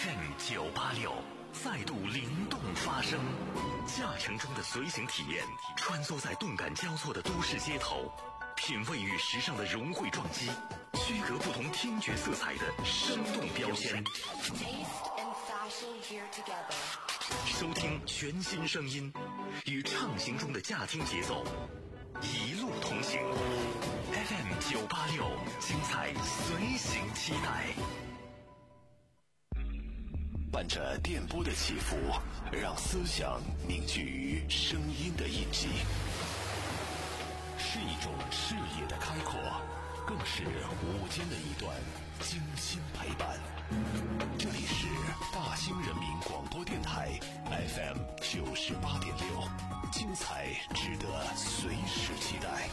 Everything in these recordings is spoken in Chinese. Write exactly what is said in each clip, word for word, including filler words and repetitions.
F M 九八六再度灵动发声，驾乘中的随行体验，穿梭在动感交错的都市街头，品味与时尚的融汇撞击，区隔不同听觉色彩的生动标签。收听全新声音，与畅行中的驾听节奏，一路同行。F M 九八六，精彩随行期待。伴着电波的起伏，让思想凝聚于声音的印记，是一种视野的开阔，更是午间的一段精心陪伴。这里是大兴人民广播电台 F M 九十八点六，精彩值得随时期待。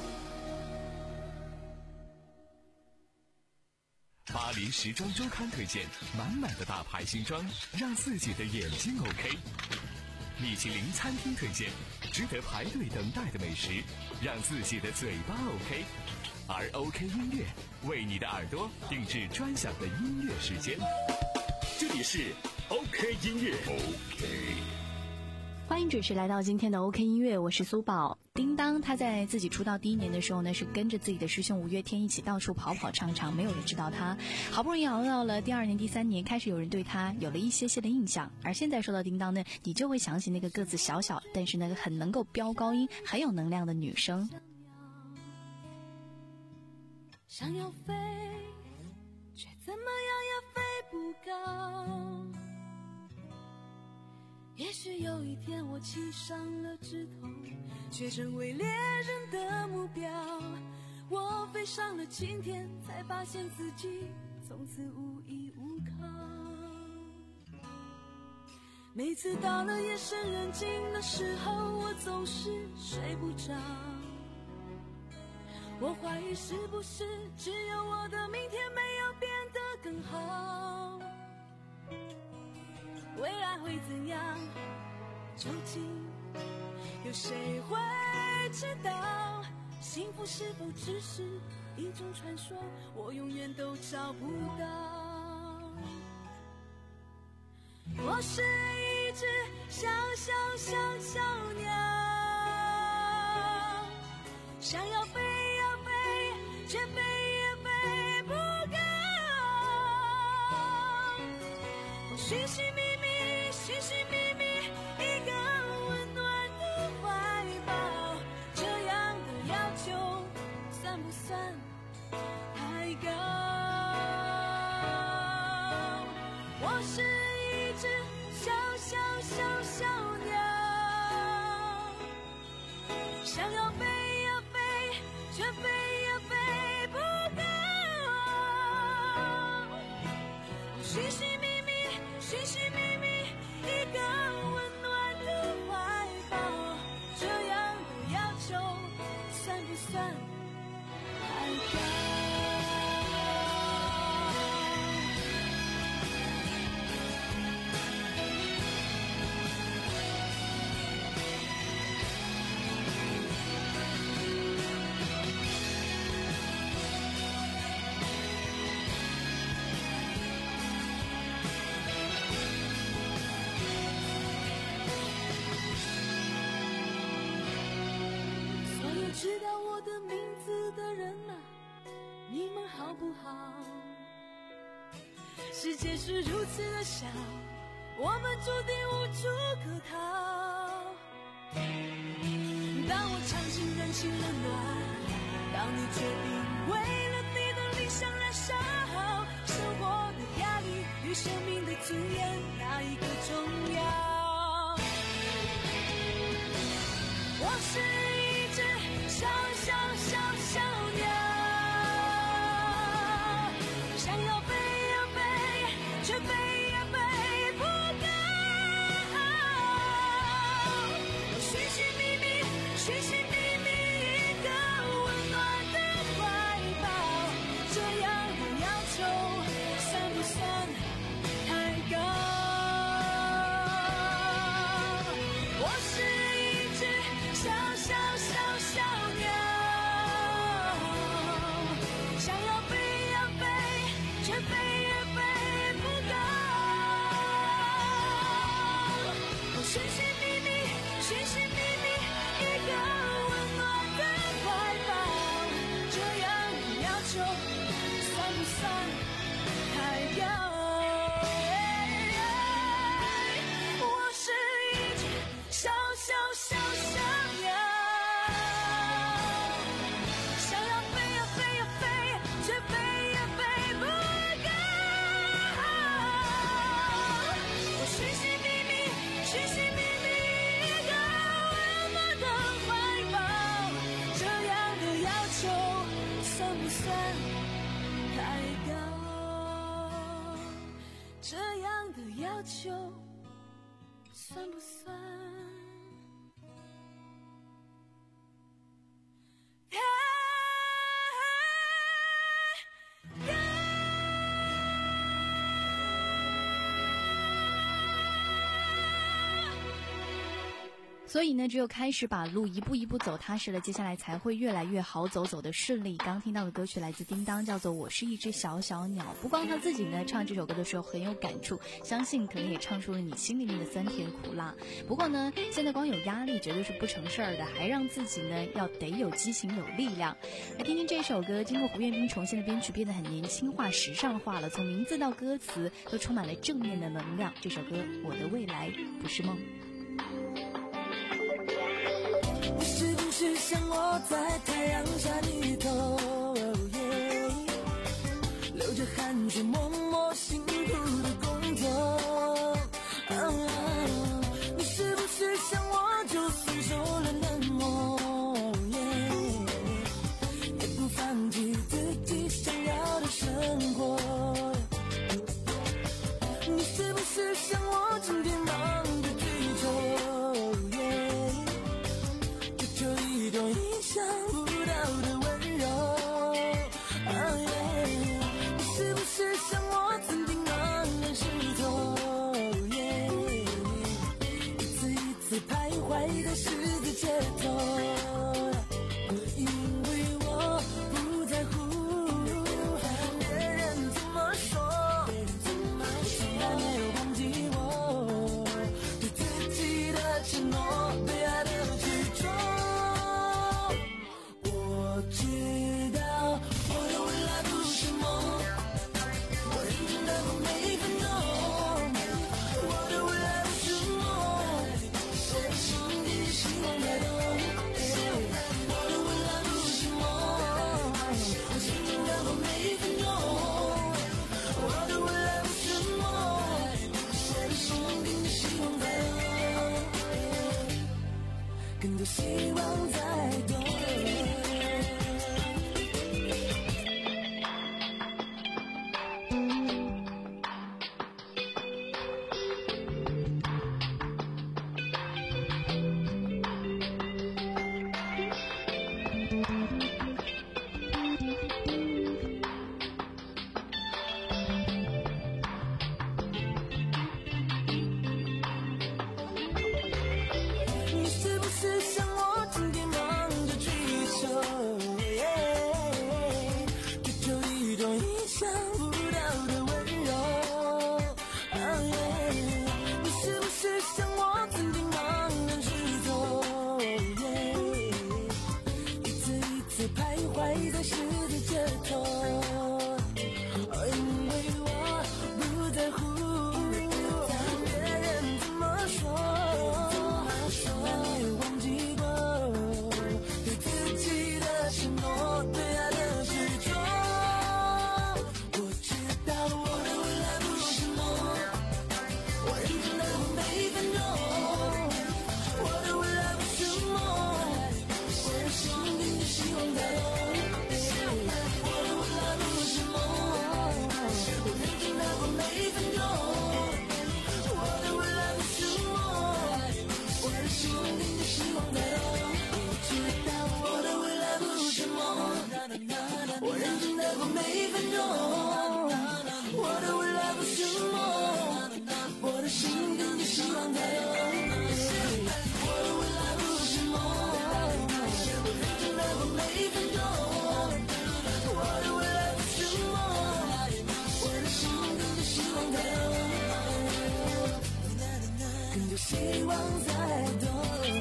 巴黎时装周刊推荐满满的大牌新装，让自己的眼睛 OK。米其林餐厅推荐值得排队等待的美食，让自己的嘴巴 OK。而 OK 音乐为你的耳朵定制专享的音乐时间，这里是 OK 音乐 OK。 欢迎准时来到今天的 OK 音乐，我是苏宝。叮当他在自己出道第一年的时候呢，是跟着自己的师兄五月天一起到处跑跑唱唱，没有人知道他。好不容易熬到了第二年第三年，开始有人对他有了一些些的印象。而现在说到叮当呢，你就会想起那个个子小小但是那个很能够飙高音很有能量的女生。 想要飞，却怎么样也飞不高。也许有一天我栖上了枝头，却成为猎人的目标。我飞上了青天，才发现自己从此无依无靠。每次到了夜深人静的时候，我总是睡不着。我怀疑是不是只有我的明天没有变得更好，未来会怎样，究竟有谁会知道？幸福是否只是一种传说，我永远都找不到。我是一只小小小小鸟，想要飞要飞，却飞也飞不高。我寻寻觅觅，寻寻觅觅一个温暖的怀抱，这样的要求算不算太高？我是一只小小小小鸟，想要飞要飞，却飞也飞不高。寻寻觅觅，寻寻觅觅一个温暖的怀抱，这样的要求算不算太高？知道我的名字的人啊，你们好不好？世界是如此的小，我们注定无处可逃。当我尝尽人情冷暖，当你决定为了你的理想燃烧，生活的压力与生命的尊严，哪一个重要？我是一只小小小小鸟，想要飞要飞，却飞也飞不高。我寻寻觅觅，寻寻觅觅一个温暖的怀抱，这样的要要求算不算？ 所以呢，只有开始把路一步一步走踏实了，接下来才会越来越好走，走的顺利。刚听到的歌曲来自叮当，叫做《我是一只小小鸟》。不光他自己呢唱这首歌的时候很有感触，相信可能也唱出了你心里面的酸甜苦辣。不过呢，现在光有压力绝对是不成事儿的，还让自己呢要得有激情有力量。来听听这首歌，经过胡彦斌重新的编曲，变得很年轻化、时尚化了，从名字到歌词都充满了正面的能量。这首歌《我的未来不是梦》。 是不是像我在太阳下低头、oh, yeah, 流着汗水默默辛苦的工作、oh, 你是不是像我就算受了冷漠、oh, yeah, 也不放弃自己想要的生活？你是不是像我整天忙着追求、oh, yeah,就一种意想不到的温柔、oh, yeah, 你是不是像我曾经茫然失措、oh, yeah, 一次一次徘徊在十字街头，因为我不在乎别人怎么说，我从来没有忘记我对自己的承诺，对爱的执着。我知道我的未来不是梦，我认真的过每分钟。我的未来不是梦，谁的心底希望在动。我的未来不是梦，我认真的过每分钟。我的未来不是梦，谁的心底希望在动，更多希望在动。你是不是像我整天忙着追求、yeah, 追求一种意想不到的温柔、oh, yeah, 你是不是像我曾经茫然失措、oh, yeah, 一次一次徘徊在十字街头、oh, 因为我不在乎别人怎么说，从来没有忘记过对自己的承诺，对爱的执着。我知道我的未来不是梦，我认真的过每分钟。我的未来不是梦，谁的心底的希望在动。我的未来不是梦，我认真的过每分钟。我的未来不是梦，我的心底的希望在动。我知道我的未来不是梦，我认真的过每分钟。我的未来不是梦，我的心底的希望在动。我的未来不是梦，我认真的过每分钟。我的未来不是梦，我的心底的希望在动，更多希望在动。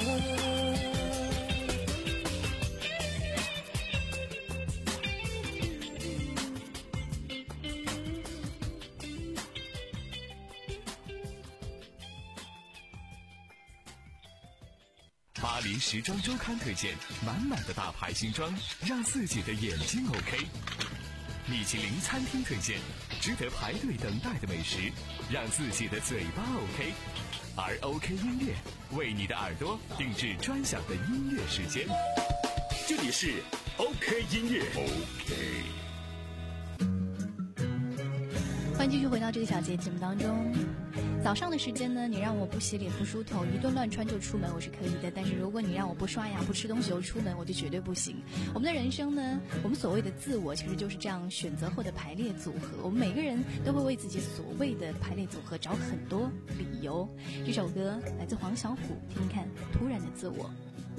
巴黎时装周刊推荐满满的大牌新装，让自己的眼睛 OK。米其林餐厅推荐值得排队等待的美食，让自己的嘴巴 OK。而 OK 音乐为你的耳朵定制专享的音乐时间。这里是 OK 音乐 OK。 欢迎继续回到这个小节节目当中。 早上的时间呢，你让我不洗脸不梳头，一顿乱穿就出门，我是可以的。但是如果你让我不刷牙不吃东西就出门，我就绝对不行。我们的人生呢，我们所谓的自我其实就是这样选择后的排列组合。我们每个人都会为自己所谓的排列组合找很多理由。这首歌来自黄小琥，听听看《突然的自我》。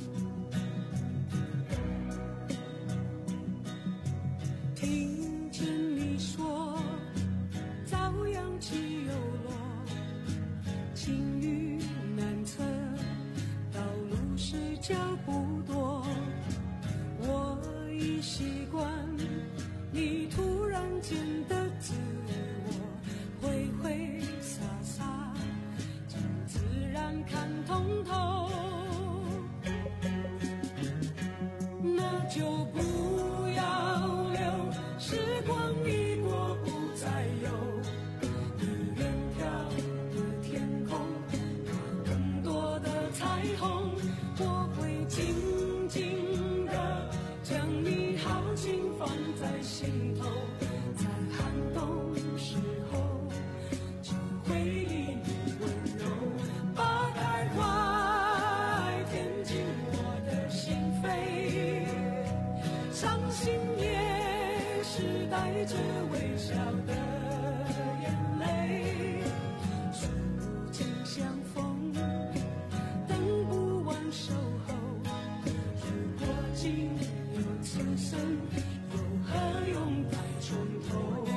听见你说朝阳起又落，晴雨难测，道路是脚不多，我已习惯你突然间的自我，挥挥洒洒将自然看通透，那就不要留时光一过不再有，你远眺的天空更多的彩虹，我会静静地将你好情放在心头，在寒冬时候就回忆你温柔，把开怀填进我的心扉，伤心也是带着微笑的眼泪，数不尽相逢，等不完守候，如果仅有此生，又何用再从头。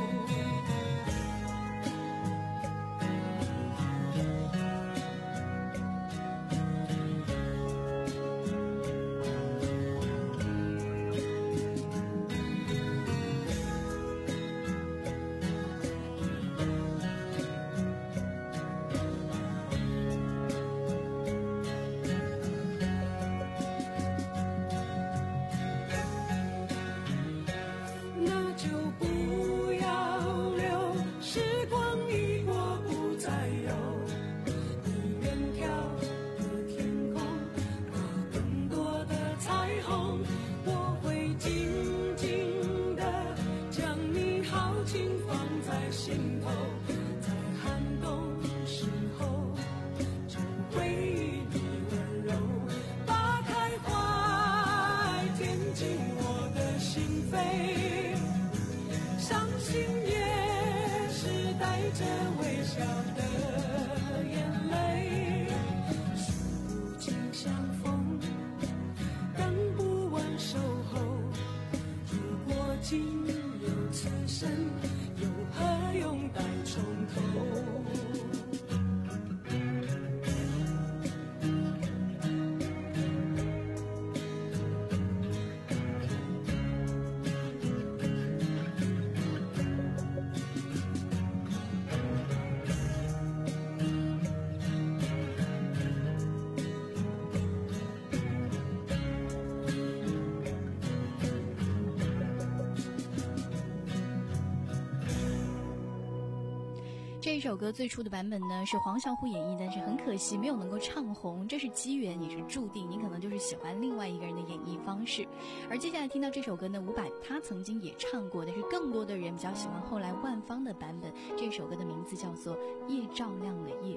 那就不要留时光一过不再有，你远眺的天空有更多的彩虹，我会静静地将你好情放在心头，在寒冬时候就回忆你温柔，把开怀填进我的心扉，伤心也是带着微笑的眼泪，数不尽相逢，等不完守候，如果仅有此生，又何用再从头。 这一首歌最初的版本呢是黄小琥演绎，但是很可惜没有能够唱红，这是机缘也是注定，你可能就是喜欢另外一个人的演绎方式。而接下来听到这首歌呢，伍佰他曾经也唱过，但是更多的人比较喜欢后来万芳的版本。这首歌的名字叫做《夜照亮了夜》。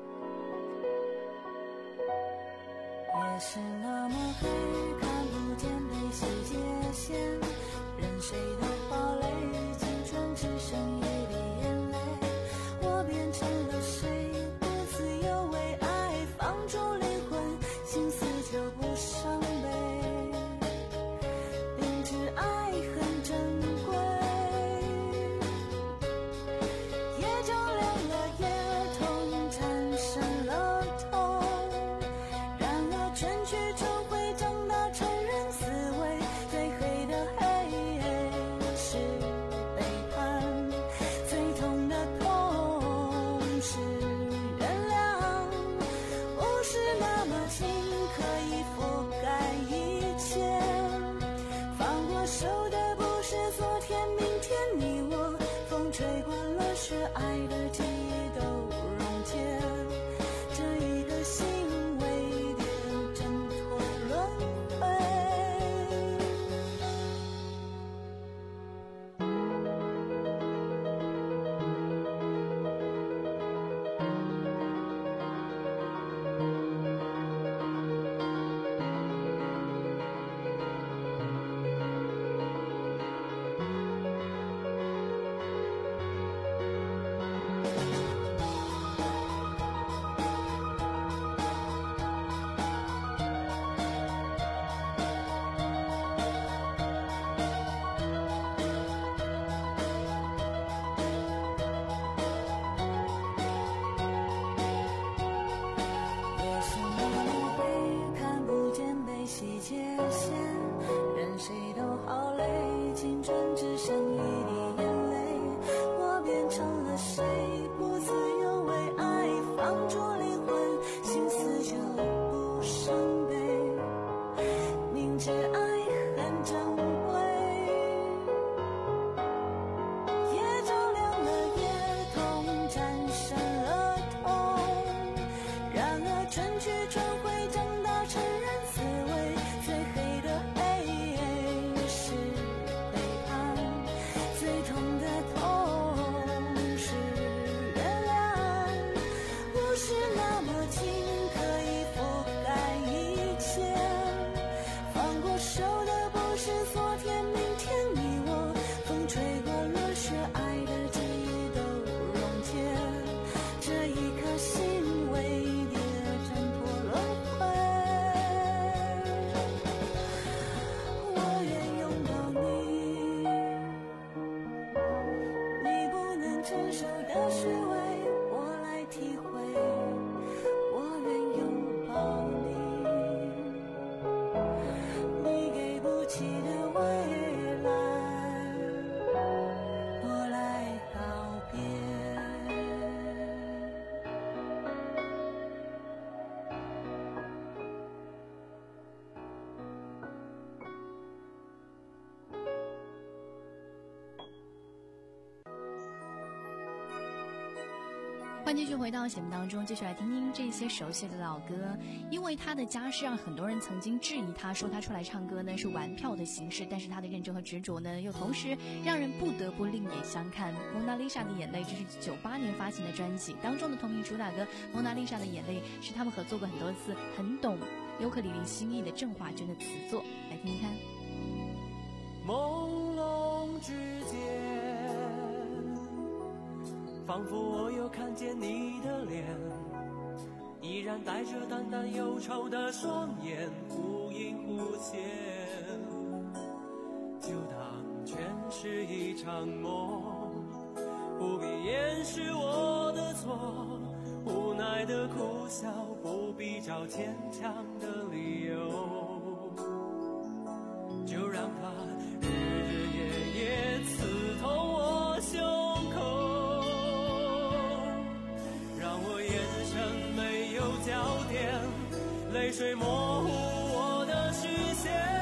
夜是那么黑，看不见悲喜界限，任谁都堡垒，青春只剩一滴眼泪，我变成了谁，独自有为爱放逐灵魂，心思就不伤悲，明知爱很珍贵，夜照亮了夜，痛产生了痛，然而全剧终会长大成人思维，最黑的黑是背叛，最痛的痛是原谅，不是那么轻可以覆盖一切，放过手的不是昨天明天，你我风吹惯了雪，爱的记忆都溶解，这一个心为点挣脱轮回。 了谁不自由为爱放逐灵魂，心思就不伤悲，明知爱很珍贵，也照亮了夜痛，战胜了痛，然而春去春回，长大成人滋味，最黑的黑是背叛，最痛的痛是原谅，不是那么近可以覆盖一切，放过手的不是昨天明天你我，风吹过了雪，爱的记忆都溶解，这一颗心为跌挣脱轮回，我愿拥抱你，你不能承受的虚伪我来体会，我愿拥抱你，你给不起的未来我来告别。 欢迎继续回到节目当中，继续来听听这些熟悉的老歌。因为他的家世让很多人曾经质疑他，说他出来唱歌呢是玩票的形式，但是他的认真和执着呢，又同时让人不得不另眼相看。蒙娜丽莎的眼泪，这是九八年发行的专辑当中的同名主打歌《蒙娜丽莎的眼泪》，是他们合作过很多次，很懂尤克里里心意的郑华娟的词作，来听听看。 朦胧之间，仿佛我又看见你的脸，依然带着淡淡忧愁的双眼，忽隐忽现，就当全是一场梦，不必掩饰我的错，无奈的苦笑，不必找坚强的理由，就让它日日夜夜刺痛我胸口，让我眼神没有焦点，泪水模糊我的视线。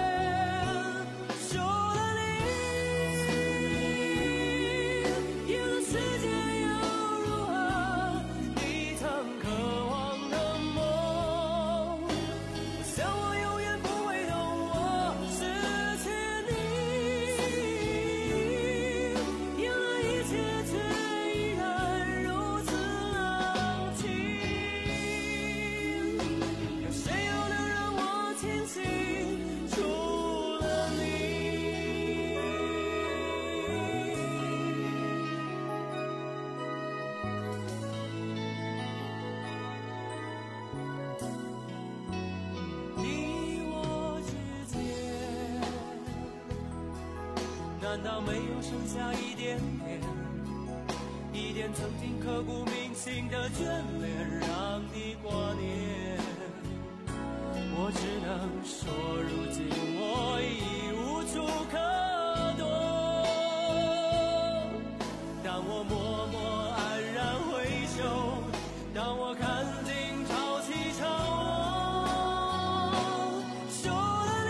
受了你，有的世界又如何？你曾渴望的梦，我想我永远不会懂我失去你，因为一切却依然如此冷清。有谁又能让我清醒？除了你。你我之间，难道没有剩下一点点，一点曾经刻骨铭心的眷恋，让你挂念？我只能说，如今我已无处可躲。当我默默安然回首，当我看尽潮起潮落，受了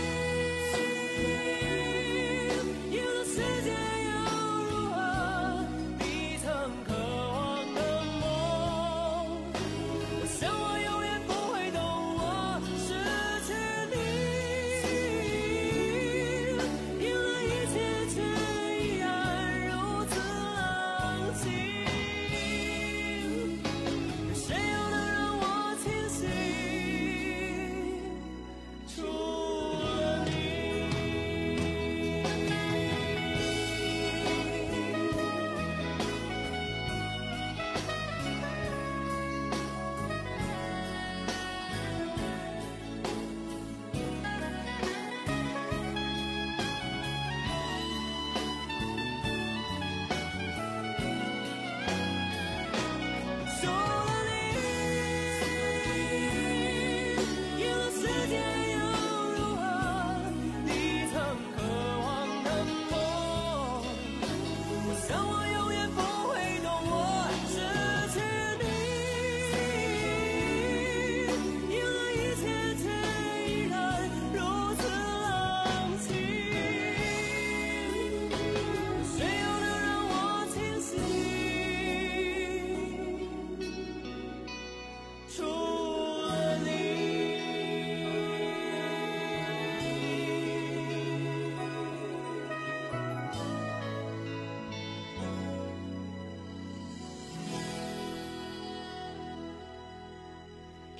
你，有的世界又如何？你曾渴望的梦，我想我永远不会懂我失去你，因为一切却依然如此冷清。有谁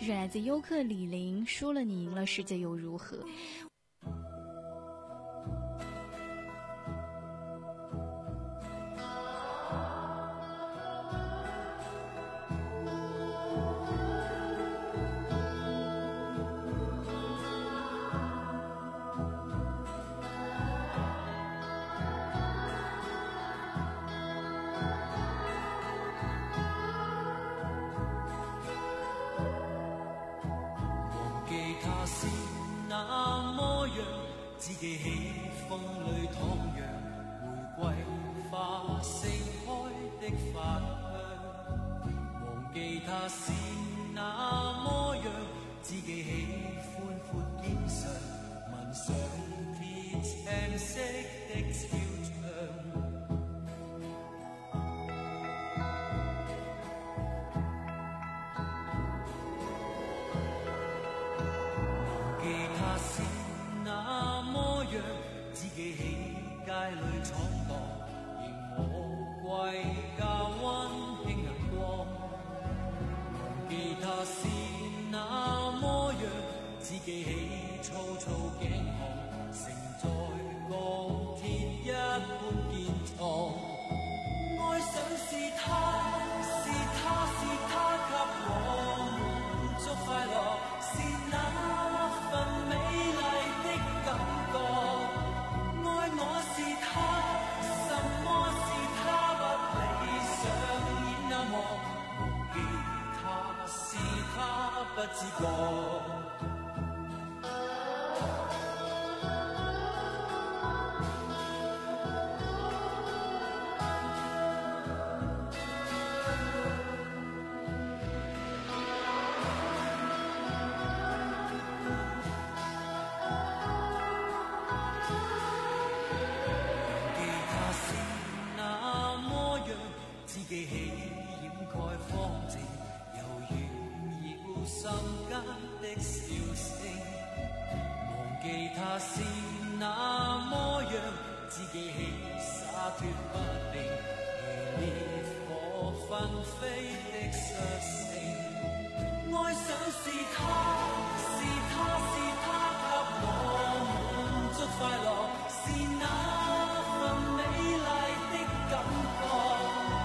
这是来自优客李玲，输了你赢了世界又如何。 只記起風裏徜徉，玫瑰花盛開的花香。忘記它是那麼樣，只記起寬闊肩上紋上鐵青色的肖像。忘記它是那麼樣，只記起街裏闖蕩，仍可歸家溫馨眼光。忘記它是那麼樣，只記起粗糙頸項，承載鋼鐵一般堅壯。愛想是他，是他，是他給我滿足快樂，是那份美麗的感覺。愛我是他，什麼是他不理想演那幕，忘記他是他不自覺。記起掩蓋荒靜，又炫耀心間的笑聲。忘記他是那麼樣，只記起灑脫不定，如烈火紛飛的率性。愛想是他，是他，是他給我滿足快樂，是那份美麗的感覺。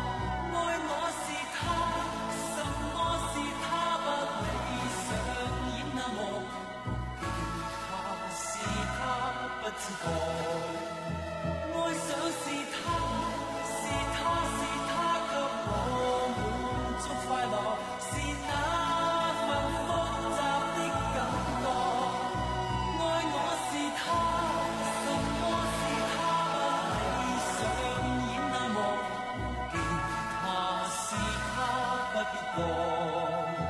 不自覺，愛想是他，是他，是他給我滿足快樂，是那份複雜的感覺。愛我是他，什麼是他不理想演那幕，忘記他是他不結果。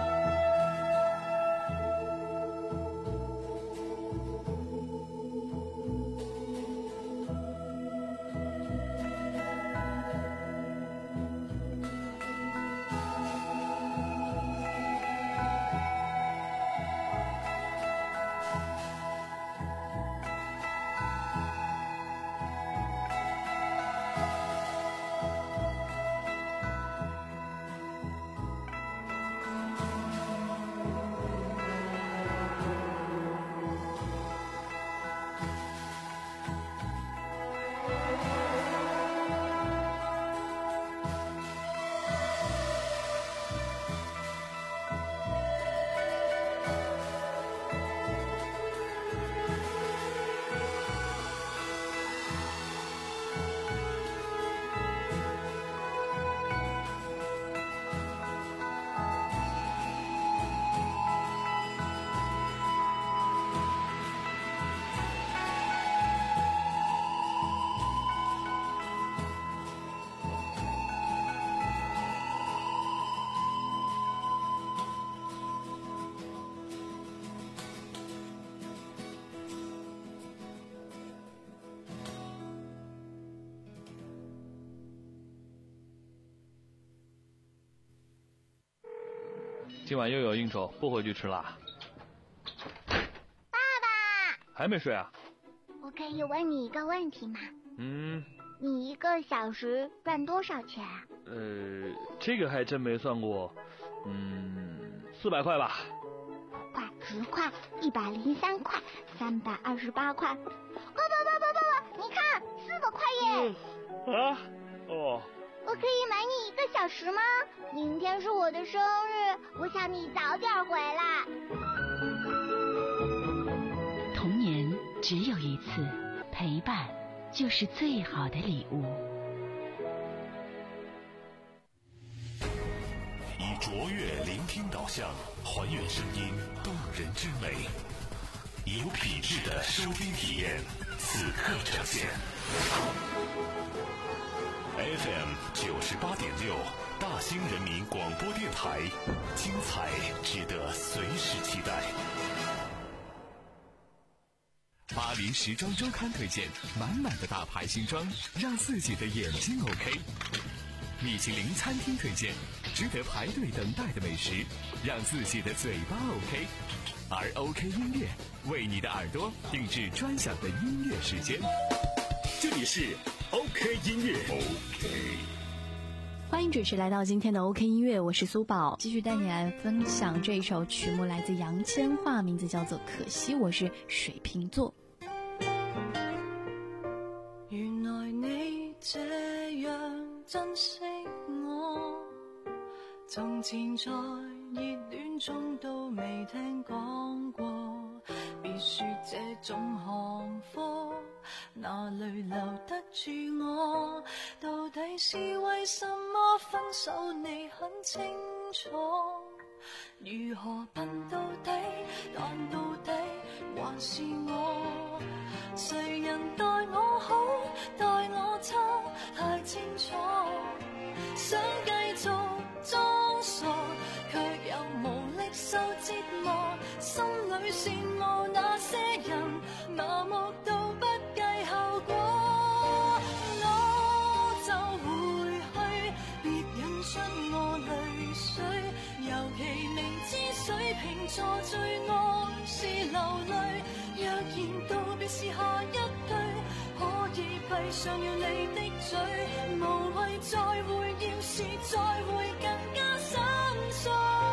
今晚又有应酬，不回去吃啦。 爸爸， 还没睡啊？ 我可以问你一个问题吗？ 嗯。 你一个小时赚多少钱啊？ 呃，这个还真没算过。嗯，四百块吧。 十块，一百零三块，三百二十八块。爸爸爸爸爸爸，你看，四百块耶！ 嗯、啊，哦。 我可以买你一个小时吗？明天是我的生日，我想你早点回来。 童年只有一次，陪伴就是最好的礼物。 以卓越聆听导向，还原声音动人之美，有品质的收听体验，此刻呈现。F M 九十八点六，大兴人民广播电台，精彩值得随时期待。 巴黎时装周刊推荐满满的大牌新装，让自己的眼睛 OK。米其林餐厅推荐值得排队等待的美食，让自己的嘴巴 OK。而 OK 音乐为你的耳朵定制专享的音乐时间。这里是 OK 音乐 OK。 欢迎准时来到今天的 OK 音乐，我是苏宝，继续带你来分享这一首曲目，来自杨千嬅，名字叫做《可惜我是水瓶座》。 原來你這樣珍惜我，從前在熱戀中都未聽講過，別說這種行貨哪裏留得住我，到底是為什麼分手你很清楚，如何笨到底，但到底還是我，誰人待我好待我差太清楚，想繼續裝傻卻又無力受折磨，心裏羨慕那些人麻木到不計後果，我就回去別引出我淚水，尤其明知水瓶座最愛是流淚，若然道別是下一句，可以閉上了你的嘴，無謂再會，要是再會更加心碎，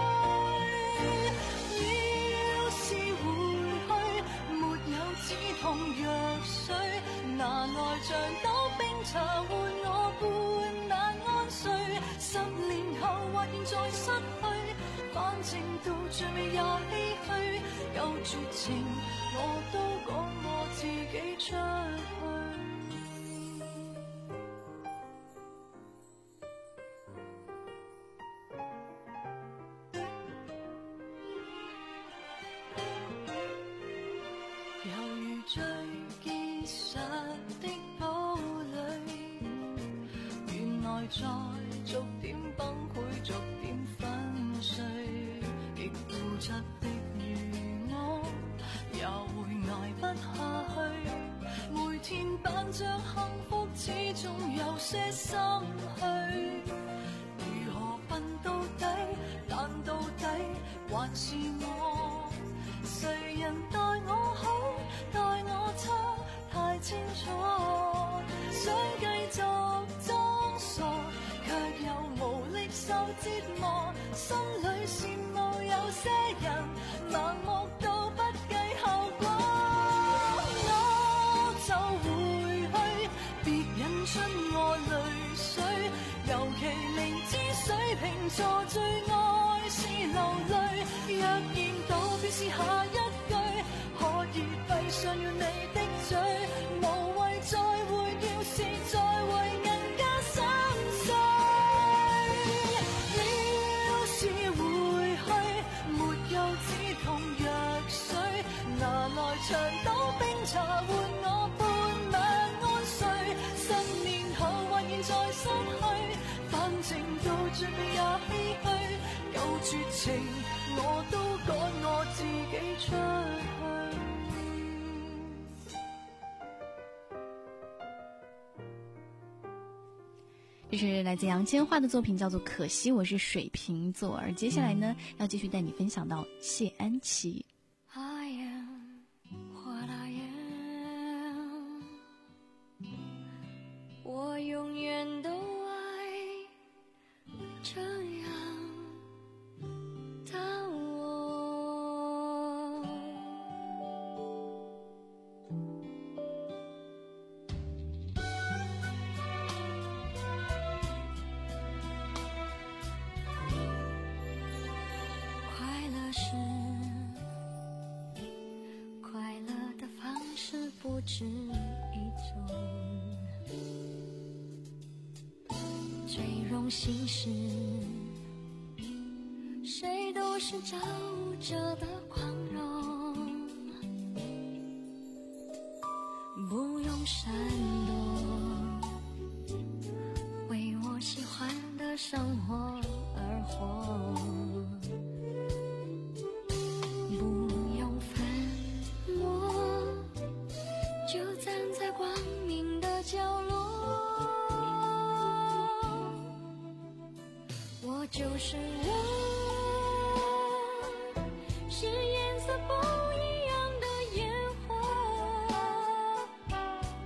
要是回去沒有止痛藥水，拿來像倒冰茶換我半晚安睡，十年後或現在失去，反正到最尾也唏噓，有絕情我都講我自己出去。猶如最結實的堡壘，原來在逐點崩潰，逐點粉碎，極固執的如我，也會捱不下去。每天扮着幸福，始終有些心虛。如何笨到底，但到底還是我。誰人待我好，待我差，太清楚。想繼續裝傻，卻又無力受折磨。心裏羨慕有些人盲目到不計後果。我就回去，別引出我淚水。尤其明知水瓶座最愛是流淚，若然道別是下一句，可以閉上了你的嘴，無謂再會，要是再會更加心碎。要是回去沒有止痛藥水，拿來長島冰茶換我半晚安睡，十年後或現在失去，反正到最尾也唏噓，有絕情我都趕我自己出去。 这是来自杨千嬅的作品，叫做《可惜我是水瓶座》。而接下来呢，要继续带你分享到谢安琪。 I am what I am， 我永远都爱这样的我。 只一种最荣幸是谁都是照着的宽容，不用闪躲，为我喜欢的生活而活，不用粉墨，就站在光明的角落，我就是我，是颜色不一样的烟火，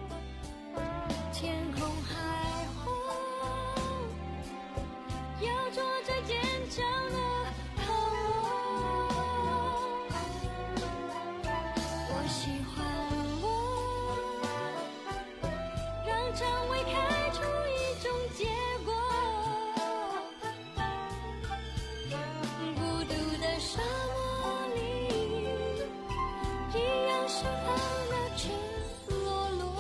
天空海阔，要做最坚强的泡沫，我喜欢我，让蔷薇开出一种结果，孤独的沙漠里一样盛放的赤裸裸。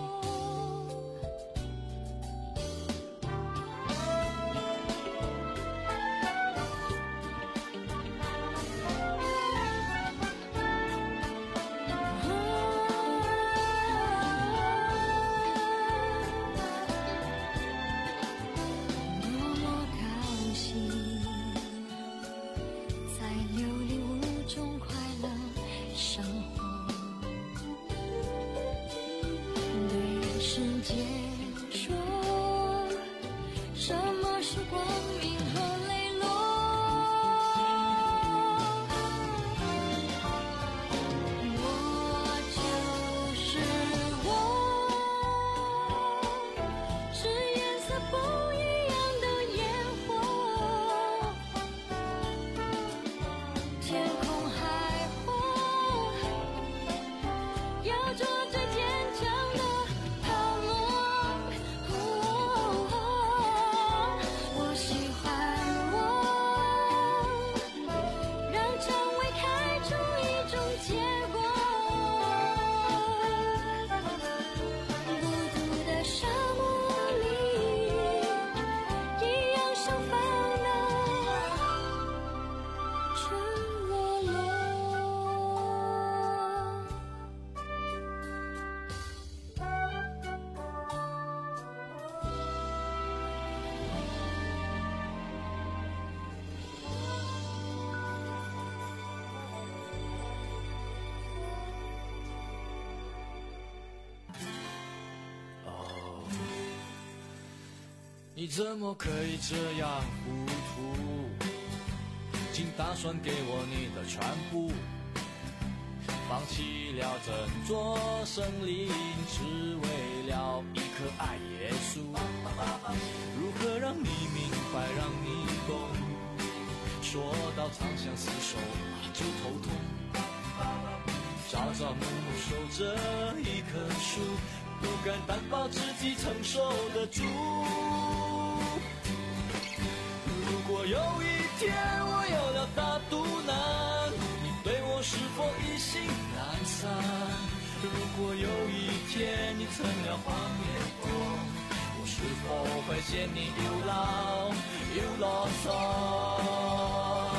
多么高兴，在流离无中快乐生活，对世界说，什么是光明和磊落？我就是我，是颜色不一样的烟火，天空海阔，要做最坚强的泡沫。我喜欢我，让蔷薇开出一种结果，孤独的沙漠里一样盛放的赤裸裸。 你怎么可以这样糊涂？竟打算给我你的全部，放弃了整座森林，只为了一颗爱耶稣。如何让你明白，让你懂？说到长相厮守，你就头痛。朝朝暮暮守着一棵树，不敢担保自己承受得住。如果有一天我有了大肚腩，你对我是否意兴阑珊？如果有一天你成了黄脸婆，我是否会嫌你又老又啰嗦？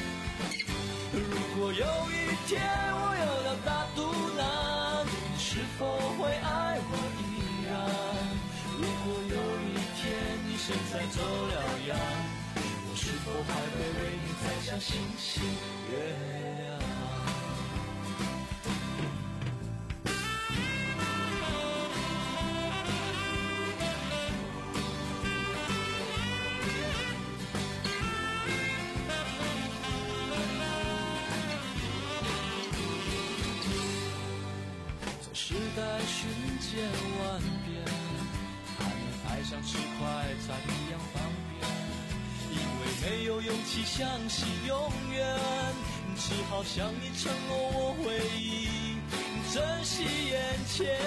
如果有一天我有了大肚腩，你是否会爱我依然？如果有一天你现在走了样，我是否还会为你摘下星星月亮？这时代瞬间万变，还能爱上吃快餐一样方便，因为没有勇气相信永远，只好向你承诺我会珍惜眼前。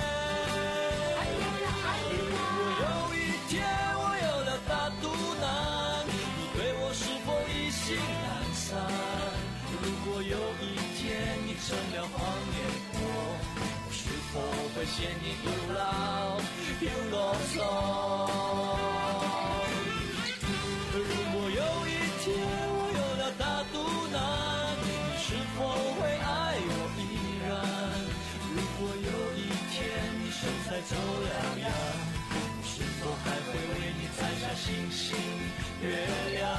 如果有一天我有了大肚腩，你对我是否意兴阑珊？如果有一天你成了黄脸婆，我是否否会嫌你又老又啰嗦？如果有一天我有了大肚腩，你是否会爱我依然？如果有一天你身材走两样，我是否还会为你摘下星星月亮？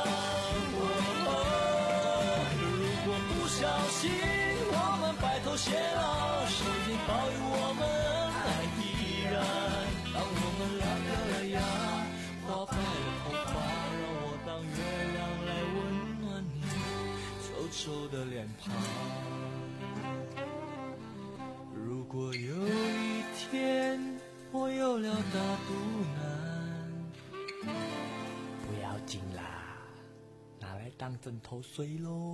哦，如果不小心我们白头偕老，时间保佑我们爱依然。当我们老掉了牙，花白了头发，让我当月亮来温暖你丑丑的脸庞。如果有一天我有了大肚腩，不要紧啦，拿来当枕头睡咯。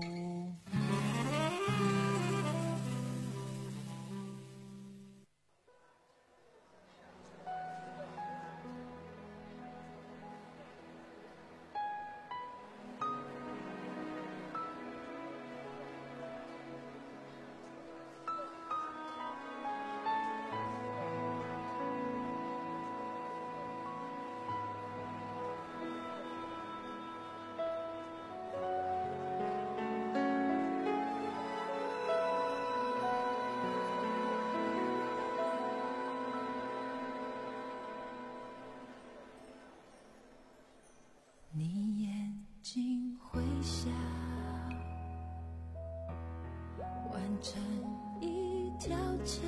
你眼睛会笑，完成一条桥，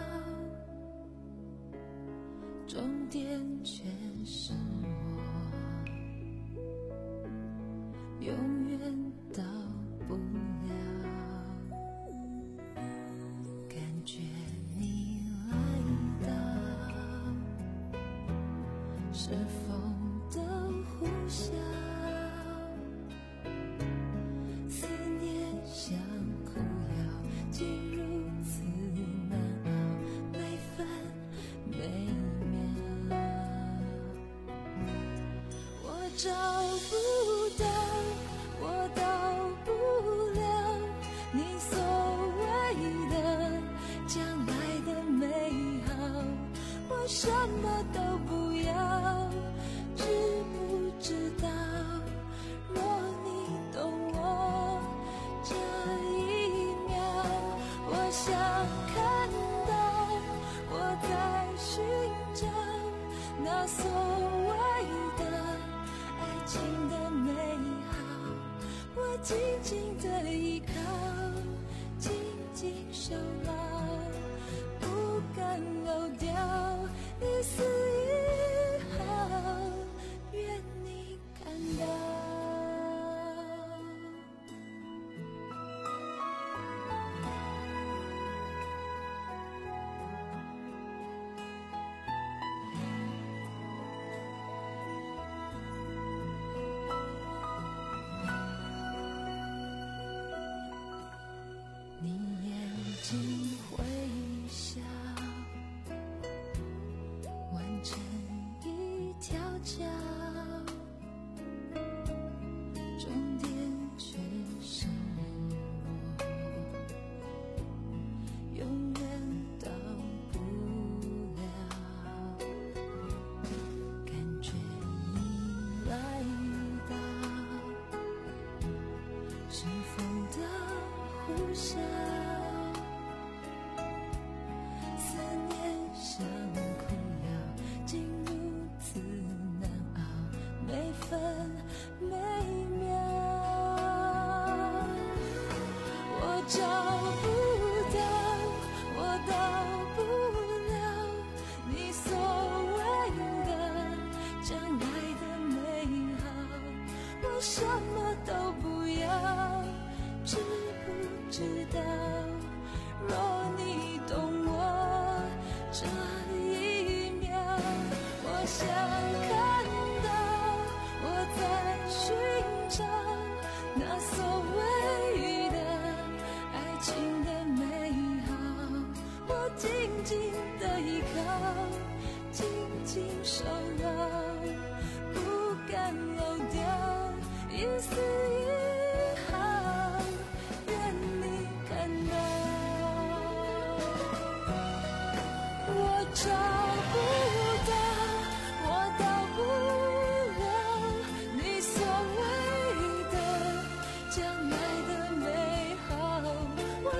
终点却是我，永远到不了。感觉你来到，是风的呼啸，思念像苦药，竟如此难熬，每分每秒。我找不到，我到不了你所谓的将来的美好，我什么都不要，知不知道？若你懂我这一秒，我想看到我在寻找那所谓的爱情的美好，我紧紧的依靠，紧紧守牢，不敢漏掉一丝一毫，愿你看到。你眼睛会笑，完成一条桥，终点却是我，永远到不了。感觉你来到，是风的呼啸，思念像苦药，竟如此难熬，每分每秒。我找不到，我到不了你所谓的将来的美好，我什么都不要，知不知道？若你懂我这一秒，我想看到我在寻找那所谓的爱情的美好，我紧紧的依靠，紧紧守牢，不敢漏掉一丝一毫，愿你看到。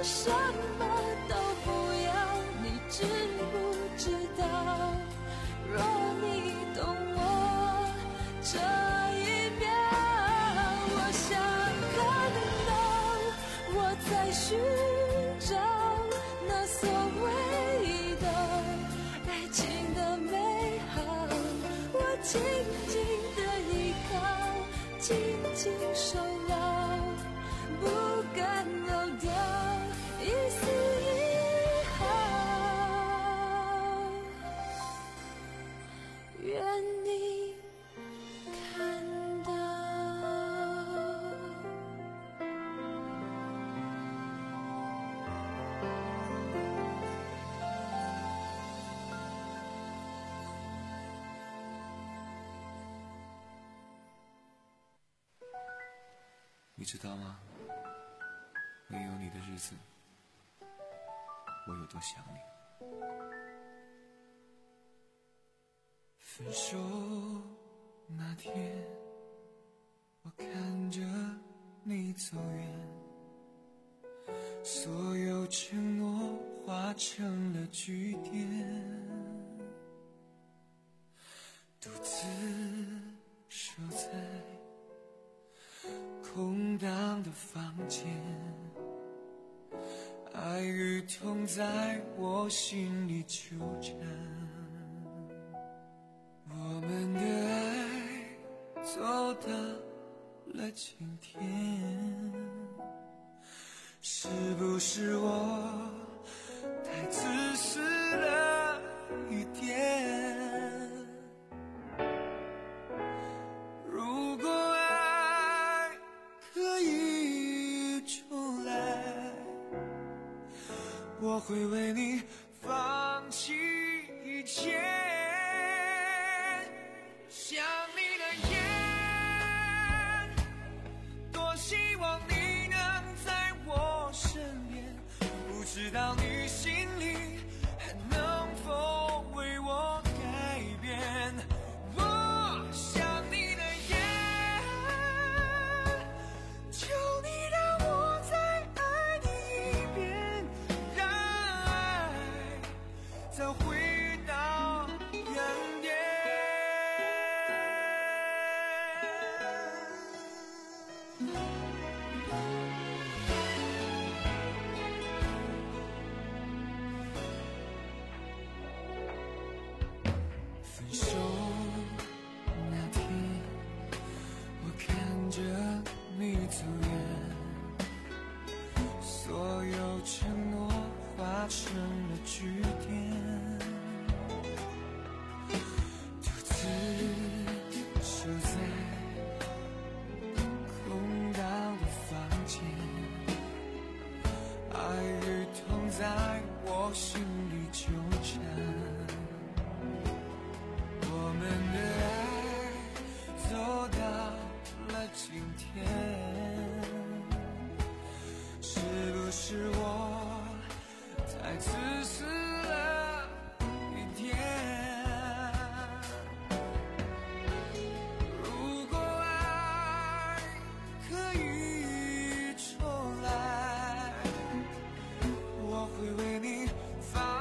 什么都不要，你知不知道？若你懂我这一秒，我想看到我在寻找那所谓的爱情的美好，我紧紧的依靠，紧紧守牢，不敢漏掉一丝一毫，愿你看到。 你知道吗？没有你的日子，我有多想你。分手那天，我看着你走远，所有承诺化成了句点，独自守在空荡的房间，爱与痛在我心里纠缠，我们的爱走到了今天，是不是我太自私了一点？如果爱可以重来，我会为你放弃一切。想你的眼，多希望你能在我身边，不知道你心里还能否为我改变。我想你的眼，求你让我再爱你一遍，让爱再回到原点。分手那天，我看着你走远，所有承诺化成了句点，独自守在空荡的房间，爱与痛在我心里纠缠，我们的爱走到了今天，是不是我太自私了一点？如果爱可以重来，我会为你放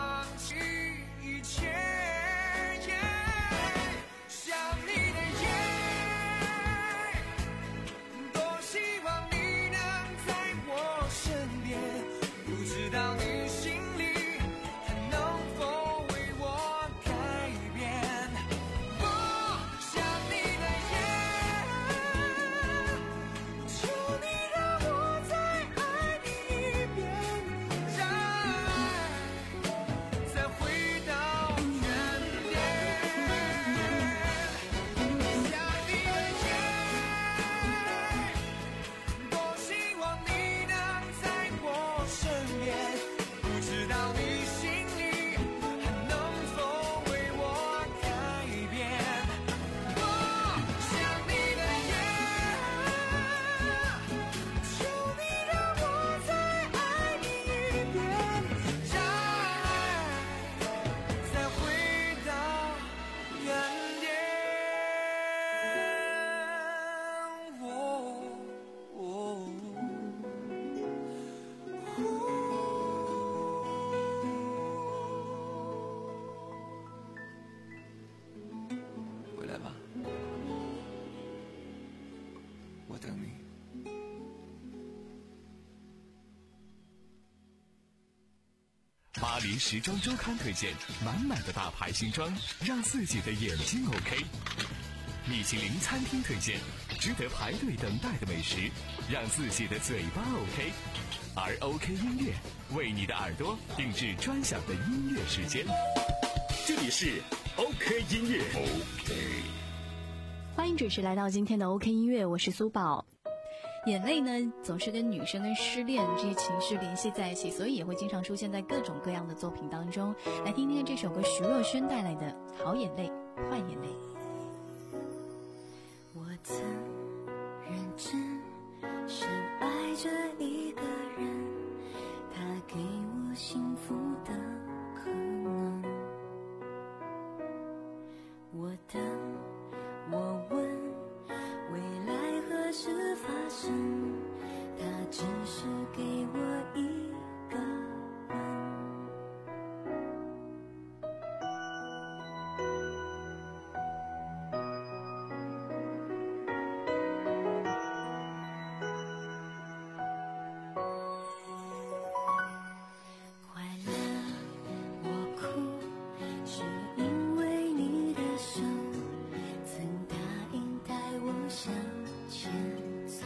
我等你。 巴黎时装周刊推荐满满的大牌新装，让自己的眼睛 OK。米其林餐厅推荐值得排队等待的美食，让自己的嘴巴 OK。而 OK 音乐为你的耳朵定制专享的音乐时间。 这里是 OK 音乐 OK。 欢迎准时来到今天的 OK 音乐，我是苏宝。眼泪呢，总是跟女生跟失恋这些情绪联系在一起，所以也会经常出现在各种各样的作品当中。来听听这首歌，徐若瑄带来的《好眼泪坏眼泪》。 我曾认真深爱着一个人，他给我幸福的可能。我等，我问未来何时发生，他只是给我一个吻。快乐我哭，是因为你的手曾答应带我向前走。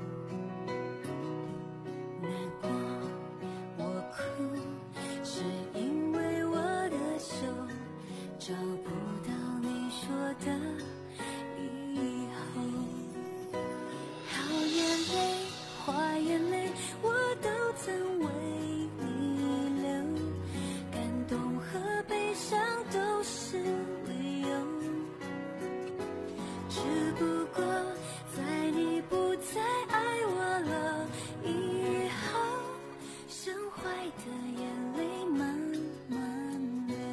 难过我哭，是因为我的手找不到你说的以后。好眼泪坏眼泪我都曾为你流，感动和悲伤都是理由，只不过在你不再爱我了以后，剩坏的眼泪慢慢流。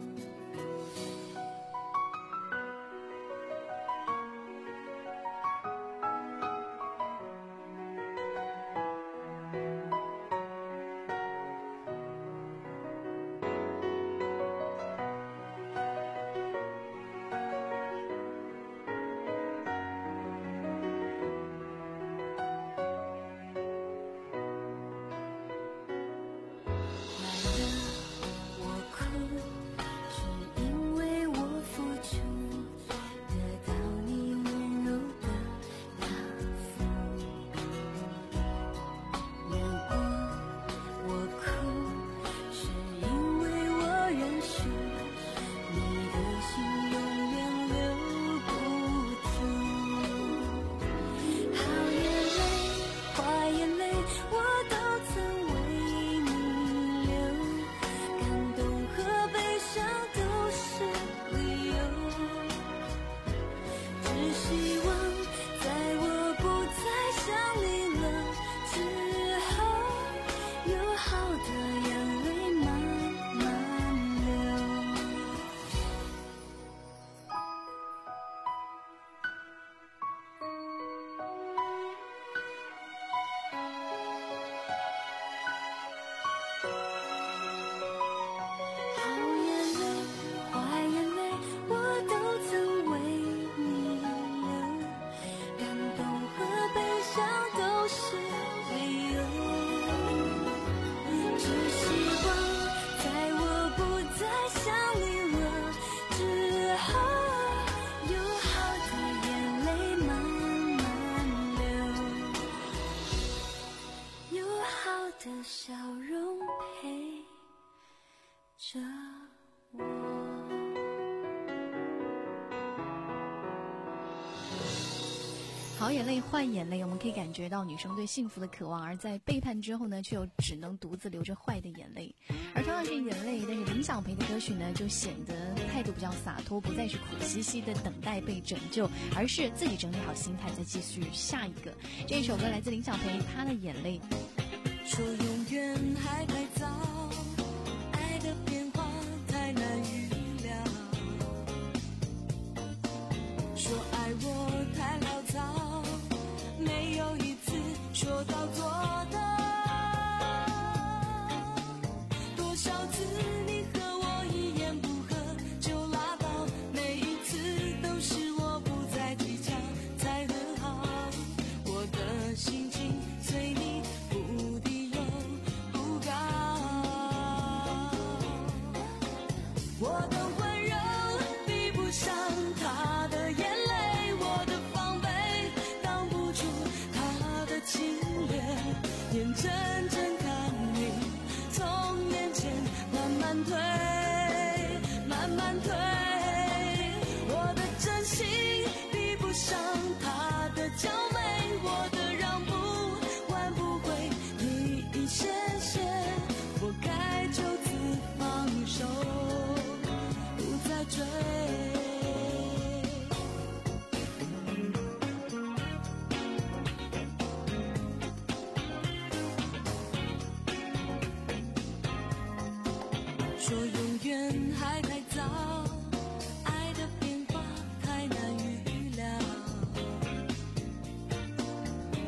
快乐我哭，是因为我付出，得到你温柔的答复。难过我哭，是因为我认输，你的心永远留不住。好眼泪坏眼泪我都曾为你流，感动和悲伤都是理由，只希望在我不再想你了之后，有好的眼泪慢慢流。好眼泪坏眼泪我都曾为你流，感动和悲伤都是理由，只希望在我不再想你了之后，有好的眼泪慢慢流，有好的笑容陪着我。 好眼泪坏眼泪，我们可以感觉到女生对幸福的渴望，而在背叛之后呢，却又只能独自流着坏的眼泪。而同样是眼泪，但是林小培的歌曲呢，就显得态度比较洒脱，不再是苦兮兮的等待被拯救，而是自己整理好心态，再继续下一个。这一首歌来自林小培，她的眼泪。 说永远还太早，爱的变化太难预料，说爱我太潦草，没有一次说到做到，多少次你和我一言不合就拉倒，每一次都是我不再技巧才和好，我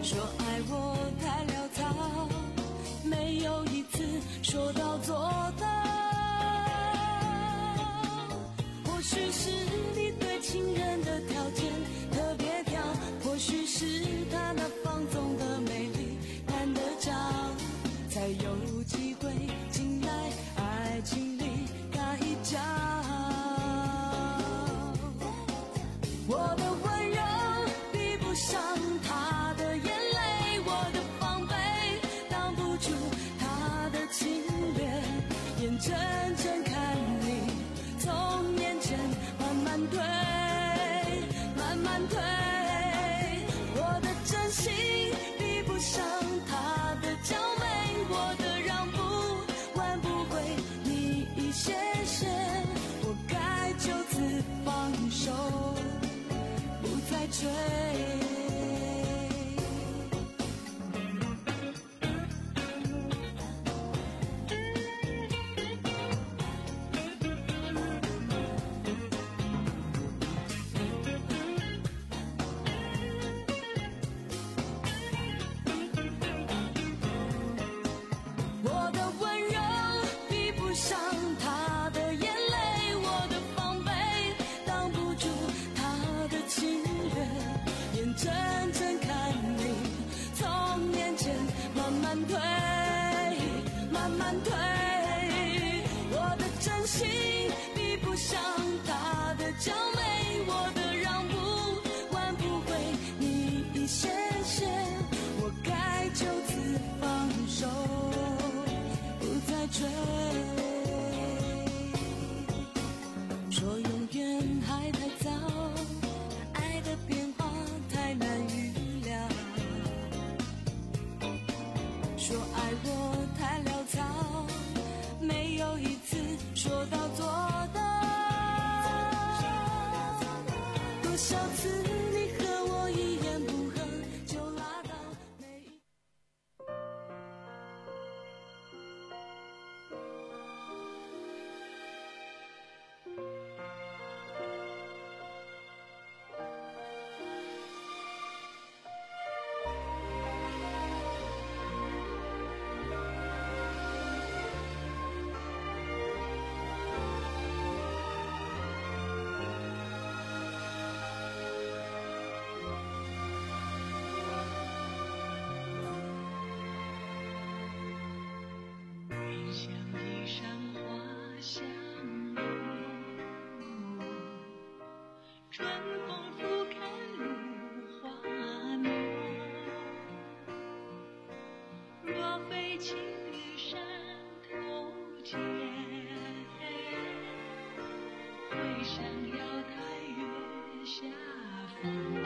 说爱我太潦草，没有一次说到做到。或许是你对情人的条件特别挑，或许是他那放纵的美丽看得着，才有机会进来爱情里盖一角。我的温柔比不上他的眼泪，我的防备挡不住他的侵略，眼睁睁看你从眼前慢慢退，慢慢退。我的真心比不上他的娇媚，我的让步挽不回你一些些，我该就此放手，不再追。我的温柔比不上他的眼泪，我的防备挡不住他的侵略，眼睁睁看你从眼前慢慢退，慢慢退。我的真心比不上他的娇媚，我的让步挽不回你一些些，我该就此放手，不再追。说永远还太早，爱的变化太难预料。说爱我太潦草，没有一次说到做到。多少次你和我一言不合就拉倒，每一像一扇花香浓，春风拂开露花浓。若非情侣山头见，会想瑶台月下逢。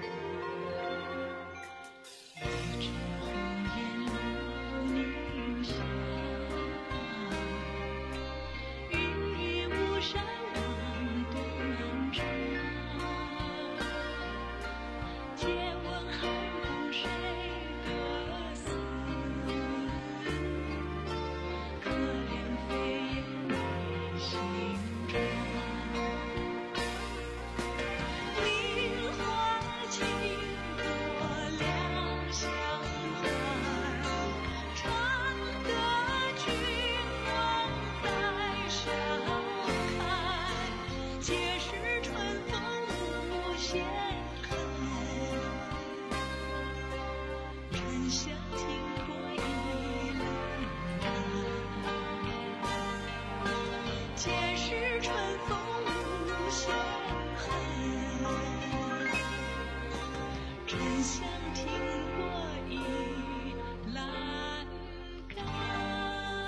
一枝红艳露凝香，云雨巫山望断肠。借问寒风谁得似？可怜飞燕内心窗。菱花轻朵两相还，传得君王在上海。皆是春风无限恨，沉香倾国一轮看。皆是春风无限恨，沉香倾国一栏杆。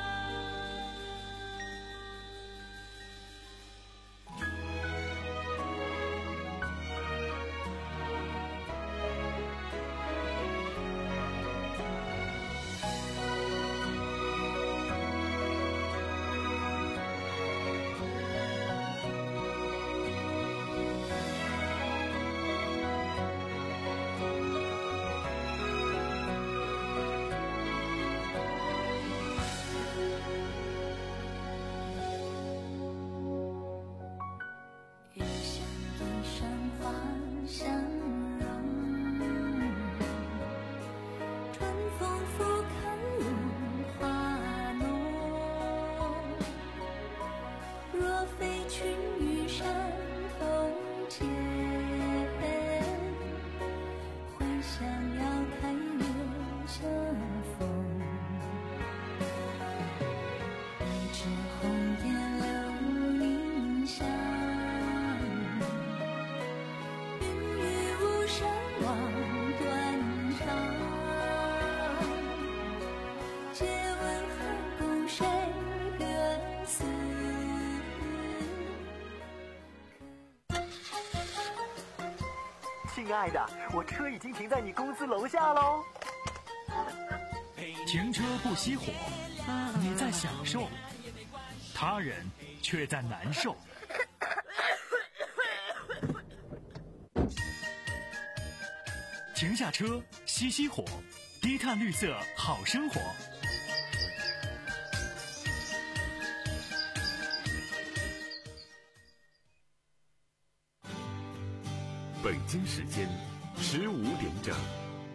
着风，一枝红叶留林香，云雨巫山望断肠，借问何故谁人似？ 亲爱的，我车已经停在你公司楼下喽。 停车不熄火，你在享受，他人却在难受。停下车，熄熄火，低碳绿色好生活。 北京时间十五点整。